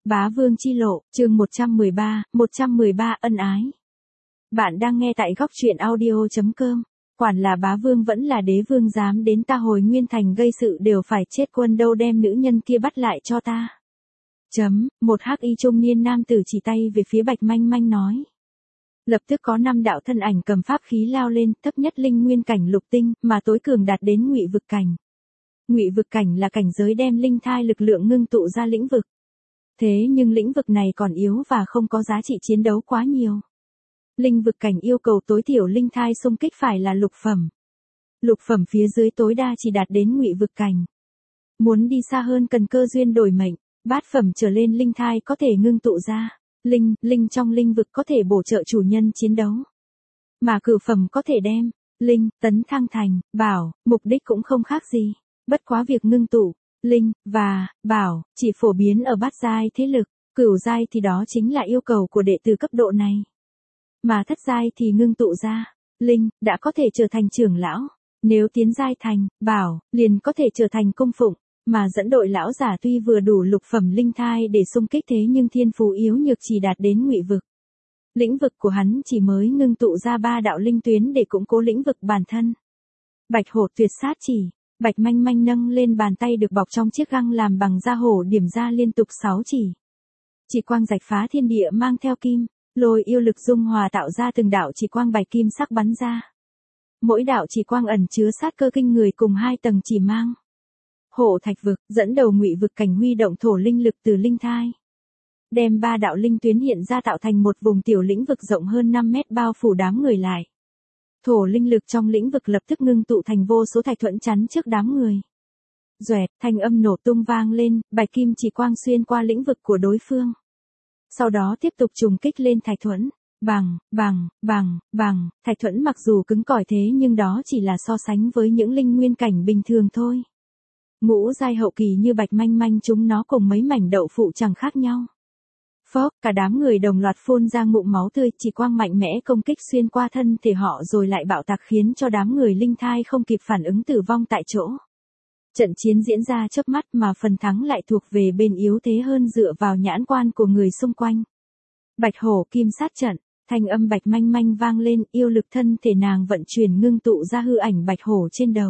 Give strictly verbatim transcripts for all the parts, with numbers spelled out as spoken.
Bá Vương chi lộ, chương một trăm mười ba, một trăm mười ba ân ái. Bạn đang nghe tại góc truyện audio chấm com. Quản là bá vương vẫn là đế vương, dám đến ta Hồi Nguyên Thành gây sự đều phải chết, quân đâu đem nữ nhân kia bắt lại cho ta. Chấm, một hắc y trung niên nam tử chỉ tay về phía Bạch Manh Manh nói. Lập tức có năm đạo thân ảnh cầm pháp khí lao lên, thấp nhất linh nguyên cảnh lục tinh, mà tối cường đạt đến ngụy vực cảnh. Ngụy vực cảnh là cảnh giới đem linh thai lực lượng ngưng tụ ra lĩnh vực. Thế nhưng lĩnh vực này còn yếu và không có giá trị chiến đấu quá nhiều. Linh vực cảnh yêu cầu tối thiểu linh thai xung kích phải là lục phẩm. Lục phẩm phía dưới tối đa chỉ đạt đến ngụy vực cảnh. Muốn đi xa hơn cần cơ duyên đổi mệnh, bát phẩm trở lên linh thai có thể ngưng tụ ra. Linh, linh trong linh vực có thể bổ trợ chủ nhân chiến đấu. Mà cửu phẩm có thể đem, linh, tấn thăng thành, bảo, mục đích cũng không khác gì. Bất quá việc ngưng tụ, linh, và, bảo, chỉ phổ biến ở bát giai thế lực, cửu giai thì đó chính là yêu cầu của đệ tử cấp độ này. Mà thất giai thì ngưng tụ ra, linh, đã có thể trở thành trưởng lão, nếu tiến giai thành, bảo, liền có thể trở thành cung phụng, mà dẫn đội lão giả tuy vừa đủ lục phẩm linh thai để xung kích thế nhưng thiên phú yếu nhược chỉ đạt đến ngụy vực. Lĩnh vực của hắn chỉ mới ngưng tụ ra ba đạo linh tuyến để củng cố lĩnh vực bản thân. Bạch hổ tuyệt sát chỉ. Bạch Manh Manh nâng lên bàn tay được bọc trong chiếc găng làm bằng da hổ điểm ra liên tục sáu chỉ. Chỉ quang rạch phá thiên địa mang theo kim, lôi yêu lực dung hòa tạo ra từng đạo chỉ quang bạch kim sắc bắn ra. Mỗi đạo chỉ quang ẩn chứa sát cơ kinh người cùng hai tầng chỉ mang. Hổ thạch vực, dẫn đầu ngụy vực cảnh huy động thổ linh lực từ linh thai. Đem ba đạo linh tuyến hiện ra tạo thành một vùng tiểu lĩnh vực rộng hơn năm mét bao phủ đám người lại. Thổ linh lực trong lĩnh vực lập tức ngưng tụ thành vô số thạch thuẫn chắn trước đám người. Doẹt, thanh âm nổ tung vang lên, bạch kim chỉ quang xuyên qua lĩnh vực của đối phương. Sau đó tiếp tục trùng kích lên thạch thuẫn, bằng, bằng, bằng, bằng, thạch thuẫn mặc dù cứng cỏi thế nhưng đó chỉ là so sánh với những linh nguyên cảnh bình thường thôi. Ngũ giai hậu kỳ như Bạch Manh Manh chúng nó cùng mấy mảnh đậu phụ chẳng khác nhau. Phốc, cả đám người đồng loạt phun ra ngụm máu tươi, chỉ quang mạnh mẽ công kích xuyên qua thân thể họ rồi lại bạo tạc khiến cho đám người linh thai không kịp phản ứng tử vong tại chỗ. Trận chiến diễn ra chớp mắt mà phần thắng lại thuộc về bên yếu thế hơn dựa vào nhãn quan của người xung quanh. Bạch hổ kim sát trận, thanh âm Bạch Manh Manh vang lên, yêu lực thân thể nàng vận chuyển ngưng tụ ra hư ảnh bạch hổ trên đầu.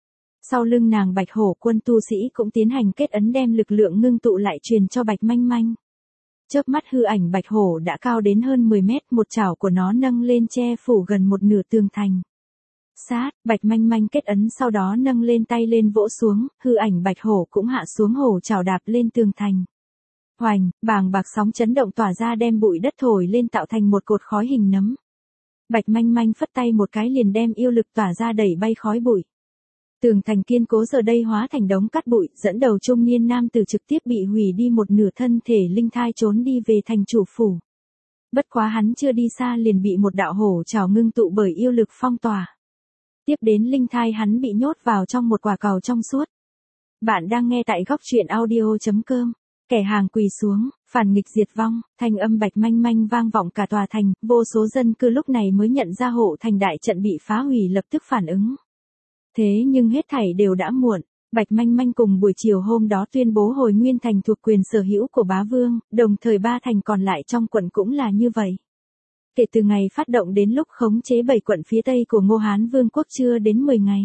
Sau lưng nàng bạch hổ quân tu sĩ cũng tiến hành kết ấn đem lực lượng ngưng tụ lại truyền cho Bạch Manh Manh. Chớp mắt hư ảnh bạch hổ đã cao đến hơn mười mét, một chảo của nó nâng lên che phủ gần một nửa tường thành. Sát, Bạch Manh Manh kết ấn sau đó nâng lên tay lên vỗ xuống, hư ảnh bạch hổ cũng hạ xuống hổ chảo đạp lên tường thành. Hoành, bàng bạc sóng chấn động tỏa ra đem bụi đất thổi lên tạo thành một cột khói hình nấm. Bạch Manh Manh phất tay một cái liền đem yêu lực tỏa ra đẩy bay khói bụi. Tường thành kiên cố giờ đây hóa thành đống cát bụi, dẫn đầu trung niên nam tử trực tiếp bị hủy đi một nửa thân thể linh thai trốn đi về thành chủ phủ. Bất quá hắn chưa đi xa liền bị một đạo hổ trảo ngưng tụ bởi yêu lực phong tỏa. Tiếp đến linh thai hắn bị nhốt vào trong một quả cầu trong suốt. Bạn đang nghe tại góc truyện audio chấm com. Kẻ hàng quỳ xuống, phản nghịch diệt vong, thanh âm Bạch Manh Manh vang vọng cả tòa thành, vô số dân cư lúc này mới nhận ra hộ thành đại trận bị phá hủy lập tức phản ứng. Thế nhưng hết thảy đều đã muộn, Bạch Manh Manh cùng buổi chiều hôm đó tuyên bố Hồi Nguyên Thành thuộc quyền sở hữu của bá vương, đồng thời ba thành còn lại trong quận cũng là như vậy. Kể từ ngày phát động đến lúc khống chế bảy quận phía tây của Ngô Hán Vương quốc chưa đến mười ngày.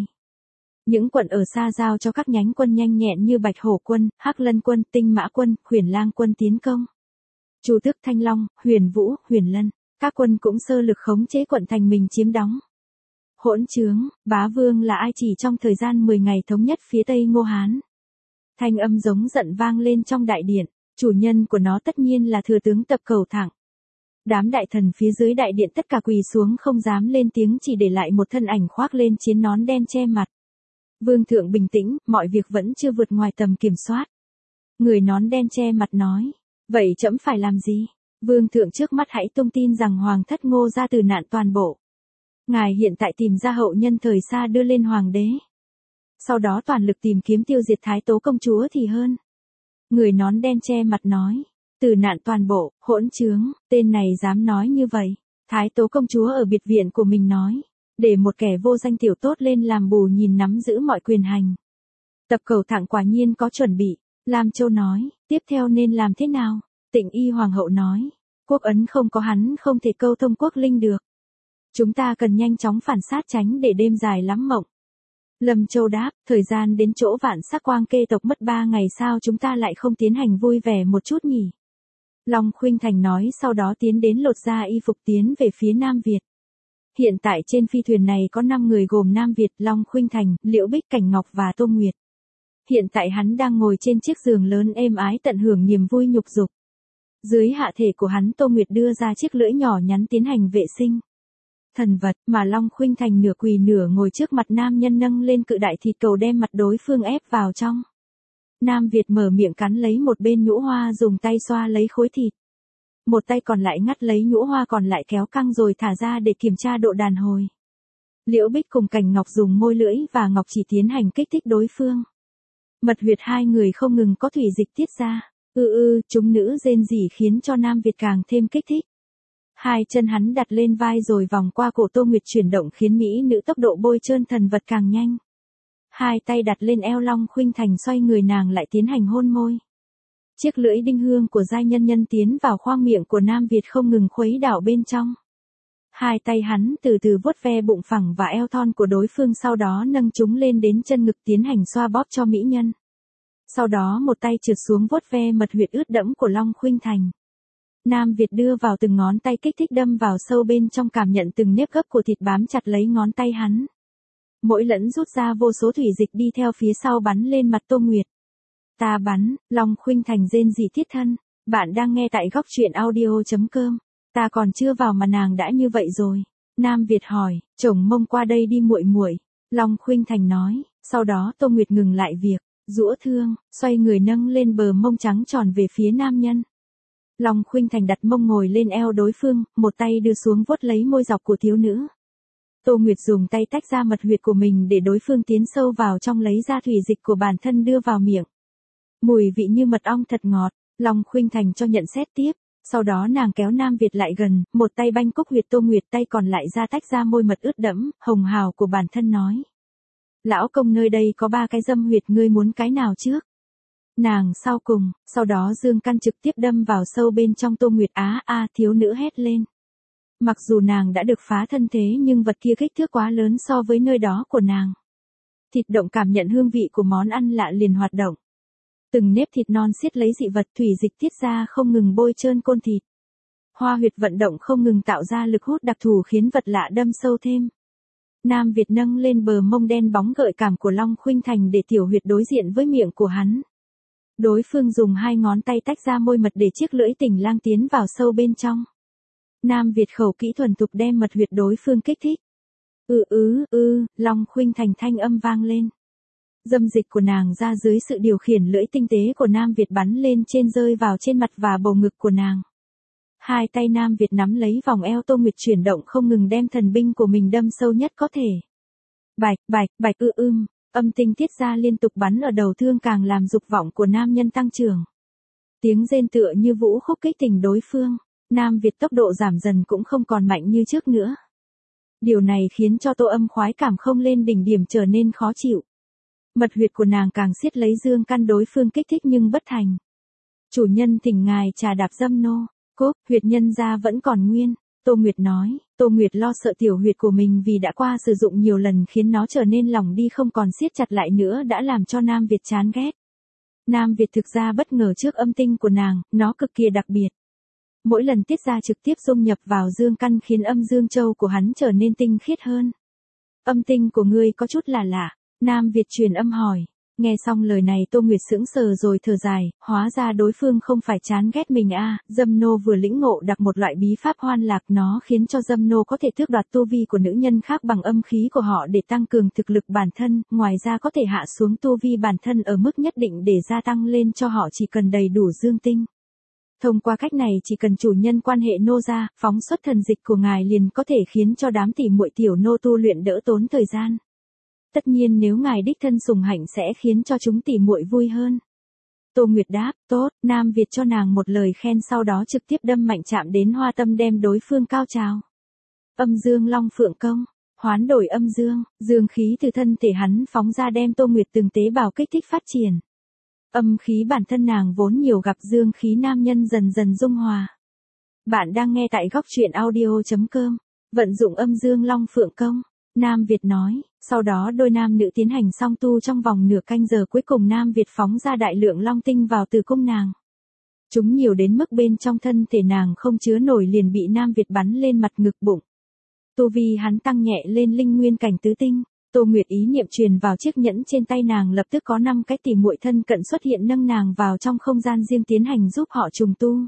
Những quận ở xa giao cho các nhánh quân nhanh nhẹn như Bạch Hổ quân, Hắc Lân quân, Tinh Mã quân, Huyền Lang quân tiến công. Chu Tước Thanh Long, Huyền Vũ, Huyền Lân, các quân cũng sơ lực khống chế quận thành mình chiếm đóng. Hỗn trướng, bá vương là ai chỉ trong thời gian mười ngày thống nhất phía tây Ngô Hán. Thanh âm giống giận vang lên trong đại điện, chủ nhân của nó tất nhiên là thừa tướng Tập Cẩu Thẳng. Đám đại thần phía dưới đại điện tất cả quỳ xuống không dám lên tiếng chỉ để lại một thân ảnh khoác lên chiến nón đen che mặt. Vương thượng bình tĩnh, mọi việc vẫn chưa vượt ngoài tầm kiểm soát. Người nón đen che mặt nói, vậy trẫm phải làm gì? Vương thượng trước mắt hãy tung tin rằng hoàng thất Ngô ra từ nạn toàn bộ. Ngài hiện tại tìm ra hậu nhân thời xa đưa lên hoàng đế. Sau đó toàn lực tìm kiếm tiêu diệt Thái Tố công chúa thì hơn. Người nón đen che mặt nói, từ nạn toàn bộ, hỗn trướng, tên này dám nói như vậy. Thái Tố công chúa ở biệt viện của mình nói, để một kẻ vô danh tiểu tốt lên làm bù nhìn nắm giữ mọi quyền hành. Tập Cẩu Thẳng quả nhiên có chuẩn bị, Lam Châu nói, tiếp theo nên làm thế nào? Tịnh Y Hoàng hậu nói, quốc ấn không có hắn không thể câu thông quốc linh được. Chúng ta cần nhanh chóng phản sát tránh để đêm dài lắm mộng. Lâm Châu đáp, thời gian đến chỗ vạn sắc quang kê tộc mất ba ngày sao chúng ta lại không tiến hành vui vẻ một chút nhỉ? Long Khuynh Thành nói sau đó tiến đến lột ra y phục tiến về phía Nam Việt. Hiện tại trên phi thuyền này có năm người gồm Nam Việt, Long Khuynh Thành, Liễu Bích Cảnh Ngọc và Tô Nguyệt. Hiện tại hắn đang ngồi trên chiếc giường lớn êm ái tận hưởng niềm vui nhục dục. Dưới hạ thể của hắn Tô Nguyệt đưa ra chiếc lưỡi nhỏ nhắn tiến hành vệ sinh. Thần vật mà Long Khuynh Thành nửa quỳ nửa ngồi trước mặt nam nhân nâng lên cự đại thịt cầu đem mặt đối phương ép vào trong. Nam Việt mở miệng cắn lấy một bên nhũ hoa dùng tay xoa lấy khối thịt. Một tay còn lại ngắt lấy nhũ hoa còn lại kéo căng rồi thả ra để kiểm tra độ đàn hồi. Liễu Bích cùng Cảnh Ngọc dùng môi lưỡi và ngọc chỉ tiến hành kích thích đối phương. Mật huyệt hai người không ngừng có thủy dịch tiết ra. Ư ư, chúng nữ rên rỉ khiến cho Nam Việt càng thêm kích thích. Hai chân hắn đặt lên vai rồi vòng qua cổ Tô Nguyệt chuyển động khiến mỹ nữ tốc độ bôi trơn thần vật càng nhanh. Hai tay đặt lên eo Long Khuynh Thành xoay người nàng lại tiến hành hôn môi. Chiếc lưỡi đinh hương của giai nhân nhân tiến vào khoang miệng của Nam Việt không ngừng khuấy đảo bên trong. Hai tay hắn từ từ vuốt ve bụng phẳng và eo thon của đối phương sau đó nâng chúng lên đến chân ngực tiến hành xoa bóp cho mỹ nhân. Sau đó một tay trượt xuống vuốt ve mật huyệt ướt đẫm của Long Khuynh Thành. Nam Việt đưa vào từng ngón tay kích thích đâm vào sâu bên trong cảm nhận từng nếp gấp của thịt bám chặt lấy ngón tay hắn. Mỗi lẫn rút ra vô số thủy dịch đi theo phía sau bắn lên mặt Tô Nguyệt. Ta bắn, Long Khuynh Thành rên rỉ thiết thân. Bạn đang nghe tại góc truyện audio chấm com. Ta còn chưa vào mà nàng đã như vậy rồi. Nam Việt hỏi, chồng mông qua đây đi muội muội. Long Khuynh Thành nói, sau đó Tô Nguyệt ngừng lại việc giũa thương, xoay người nâng lên bờ mông trắng tròn về phía nam nhân. Long Khuynh Thành đặt mông ngồi lên eo đối phương, một tay đưa xuống vuốt lấy môi dọc của thiếu nữ. Tô Nguyệt dùng tay tách ra mật huyệt của mình để đối phương tiến sâu vào trong lấy ra thủy dịch của bản thân đưa vào miệng. Mùi vị như mật ong thật ngọt, Long Khuynh Thành cho nhận xét tiếp. Sau đó nàng kéo Nam Việt lại gần, một tay banh cúc huyệt Tô Nguyệt tay còn lại ra tách ra môi mật ướt đẫm, hồng hào của bản thân nói. Lão công nơi đây có ba cái dâm huyệt ngươi muốn cái nào trước? Nàng sau cùng, sau đó dương căn trực tiếp đâm vào sâu bên trong Tô Nguyệt á a thiếu nữ hét lên. Mặc dù nàng đã được phá thân thế nhưng vật kia kích thước quá lớn so với nơi đó của nàng. Thịt động cảm nhận hương vị của món ăn lạ liền hoạt động. Từng nếp thịt non xiết lấy dị vật thủy dịch tiết ra không ngừng bôi trơn côn thịt. Hoa huyệt vận động không ngừng tạo ra lực hút đặc thù khiến vật lạ đâm sâu thêm. Nam Việt nâng lên bờ mông đen bóng gợi cảm của Long Khuynh Thành để tiểu huyệt đối diện với miệng của hắn. Đối phương dùng hai ngón tay tách ra môi mật để chiếc lưỡi tỉnh lang tiến vào sâu bên trong. Nam Việt khẩu kỹ thuần thục đem mật huyệt đối phương kích thích. Ừ ứ ư, Long Khuynh Thành thanh âm vang lên. Dâm dịch của nàng ra dưới sự điều khiển lưỡi tinh tế của Nam Việt bắn lên trên rơi vào trên mặt và bầu ngực của nàng. Hai tay Nam Việt nắm lấy vòng eo Tô Nguyệt chuyển động không ngừng đem thần binh của mình đâm sâu nhất có thể. Bạch, bạch, bạch ư ưm, âm tinh tiết ra liên tục bắn ở đầu thương càng làm dục vọng của nam nhân tăng trưởng. Tiếng rên tựa như vũ khúc kích tình đối phương, Nam Việt tốc độ giảm dần cũng không còn mạnh như trước nữa. Điều này khiến cho Tô Âm khoái cảm không lên đỉnh điểm trở nên khó chịu. Mật huyệt của nàng càng siết lấy dương căn đối phương kích thích nhưng bất thành. Chủ nhân thỉnh ngài trà đạp dâm nô, cốp, huyệt nhân ra vẫn còn nguyên, Tô Nguyệt nói, Tô Nguyệt lo sợ tiểu huyệt của mình vì đã qua sử dụng nhiều lần khiến nó trở nên lỏng đi không còn siết chặt lại nữa đã làm cho Nam Việt chán ghét. Nam Việt thực ra bất ngờ trước âm tinh của nàng, nó cực kỳ đặc biệt. Mỗi lần tiết ra trực tiếp dung nhập vào dương căn khiến âm dương châu của hắn trở nên tinh khiết hơn. Âm tinh của ngươi có chút là lạ, Nam Việt truyền âm hỏi. Nghe xong lời này Tô Nguyệt sững sờ rồi thở dài, hóa ra đối phương không phải chán ghét mình a, à, dâm nô vừa lĩnh ngộ đặc một loại bí pháp hoan lạc nó khiến cho dâm nô có thể tước đoạt tu vi của nữ nhân khác bằng âm khí của họ để tăng cường thực lực bản thân, ngoài ra có thể hạ xuống tu vi bản thân ở mức nhất định để gia tăng lên cho họ chỉ cần đầy đủ dương tinh. Thông qua cách này chỉ cần chủ nhân quan hệ nô gia, phóng xuất thần dịch của ngài liền có thể khiến cho đám tỷ muội tiểu nô tu luyện đỡ tốn thời gian. Tất nhiên nếu ngài đích thân sủng hạnh sẽ khiến cho chúng tỷ muội vui hơn. Tô Nguyệt đáp, tốt, Nam Việt cho nàng một lời khen sau đó trực tiếp đâm mạnh chạm đến hoa tâm đem đối phương cao trào. Âm dương long phượng công, hoán đổi âm dương, dương khí từ thân thể hắn phóng ra đem Tô Nguyệt từng tế bào kích thích phát triển. Âm khí bản thân nàng vốn nhiều gặp dương khí nam nhân dần dần dung hòa. Bạn đang nghe tại góc truyện audio.com. Vận dụng âm dương long phượng công. Nam Việt nói, sau đó đôi nam nữ tiến hành song tu trong vòng nửa canh giờ, cuối cùng Nam Việt phóng ra đại lượng long tinh vào tử cung nàng. Chúng nhiều đến mức bên trong thân thể nàng không chứa nổi liền bị Nam Việt bắn lên mặt ngực bụng. Tu vi hắn tăng nhẹ lên linh nguyên cảnh tứ tinh. Tô Nguyệt ý niệm truyền vào chiếc nhẫn trên tay nàng, lập tức có năm cái tỉ muội thân cận xuất hiện nâng nàng vào trong không gian riêng tiến hành giúp họ trùng tu.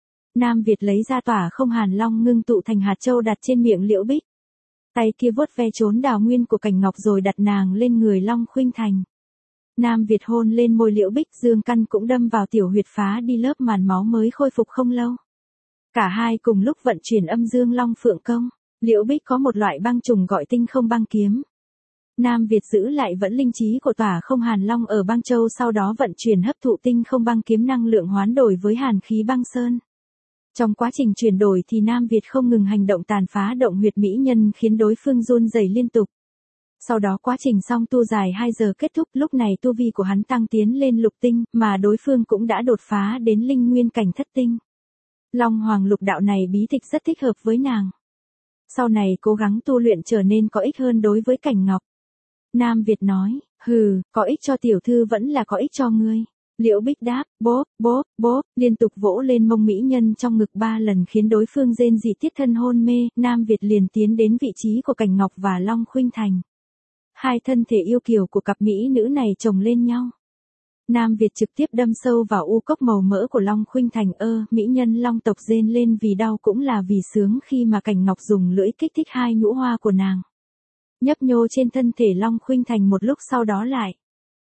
Nam Việt lấy ra tỏa không hàn long ngưng tụ thành hạt châu đặt trên miệng Liễu Bích. Tay kia vuốt ve trốn đào nguyên của Cảnh Ngọc rồi đặt nàng lên người Long Khuynh Thành. Nam Việt hôn lên môi Liễu Bích, dương căn cũng đâm vào tiểu huyệt, phá đi lớp màn máu mới khôi phục không lâu. Cả hai cùng lúc vận chuyển âm dương long phượng công. Liễu Bích có một loại băng trùng gọi tinh không băng kiếm. Nam Việt giữ lại vẫn linh trí của tỏa không hàn long ở băng châu, sau đó vận chuyển hấp thụ tinh không băng kiếm năng lượng hoán đổi với hàn khí băng sơn. Trong quá trình chuyển đổi thì Nam Việt không ngừng hành động tàn phá động huyệt mỹ nhân, khiến đối phương run rẩy liên tục. Sau đó quá trình song tu dài hai giờ kết thúc, lúc này tu vi của hắn tăng tiến lên lục tinh, mà đối phương cũng đã đột phá đến linh nguyên cảnh thất tinh. Long Hoàng lục đạo này bí tịch rất thích hợp với nàng. Sau này cố gắng tu luyện trở nên có ích hơn đối với Cảnh Ngọc. Nam Việt nói, hừ, có ích cho tiểu thư vẫn là có ích cho ngươi. Liễu Bích đáp, bốp, bốp, bốp, liên tục vỗ lên mông mỹ nhân trong ngực ba lần khiến đối phương rên rỉ tiết thân hôn mê. Nam Việt liền tiến đến vị trí của Cảnh Ngọc và Long Khuynh Thành. Hai thân thể yêu kiều của cặp mỹ nữ này chồng lên nhau. Nam Việt trực tiếp đâm sâu vào u cốc màu mỡ của Long Khuynh Thành. Ơ, mỹ nhân long tộc rên lên vì đau cũng là vì sướng khi mà Cảnh Ngọc dùng lưỡi kích thích hai nhũ hoa của nàng. Nhấp nhô trên thân thể Long Khuynh Thành một lúc, sau đó lại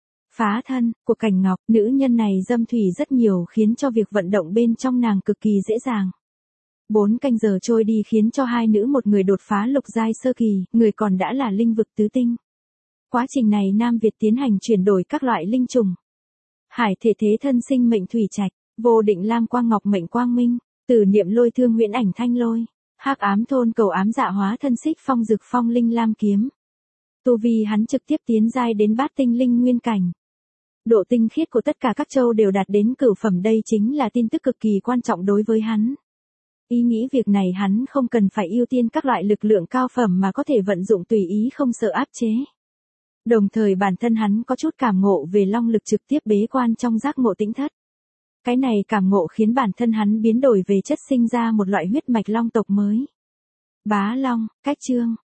phá thân của Cảnh Ngọc. Nữ nhân này dâm thủy rất nhiều khiến cho việc vận động bên trong nàng cực kỳ dễ dàng. Bốn canh giờ trôi đi khiến cho hai nữ, một người đột phá lục giai sơ kỳ, người còn đã là linh vực tứ tinh. Quá trình này Nam Việt tiến hành chuyển đổi các loại linh trùng. Hải thể thế thân sinh mệnh thủy trạch, vô định lam quang ngọc mệnh quang minh, tử niệm lôi thương huyễn ảnh thanh lôi, hắc ám thôn cầu ám dạ hóa thân xích phong dực phong linh lam kiếm. Tu vi hắn trực tiếp tiến giai đến bát tinh linh nguyên cảnh. Độ tinh khiết của tất cả các châu đều đạt đến cửu phẩm, đây chính là tin tức cực kỳ quan trọng đối với hắn. Ý nghĩ việc này hắn không cần phải ưu tiên các loại lực lượng cao phẩm mà có thể vận dụng tùy ý không sợ áp chế. Đồng thời bản thân hắn có chút cảm ngộ về long lực trực tiếp bế quan trong giác ngộ tĩnh thất. Cái này cảm ngộ khiến bản thân hắn biến đổi về chất, sinh ra một loại huyết mạch long tộc mới. Bá Long, cách chương.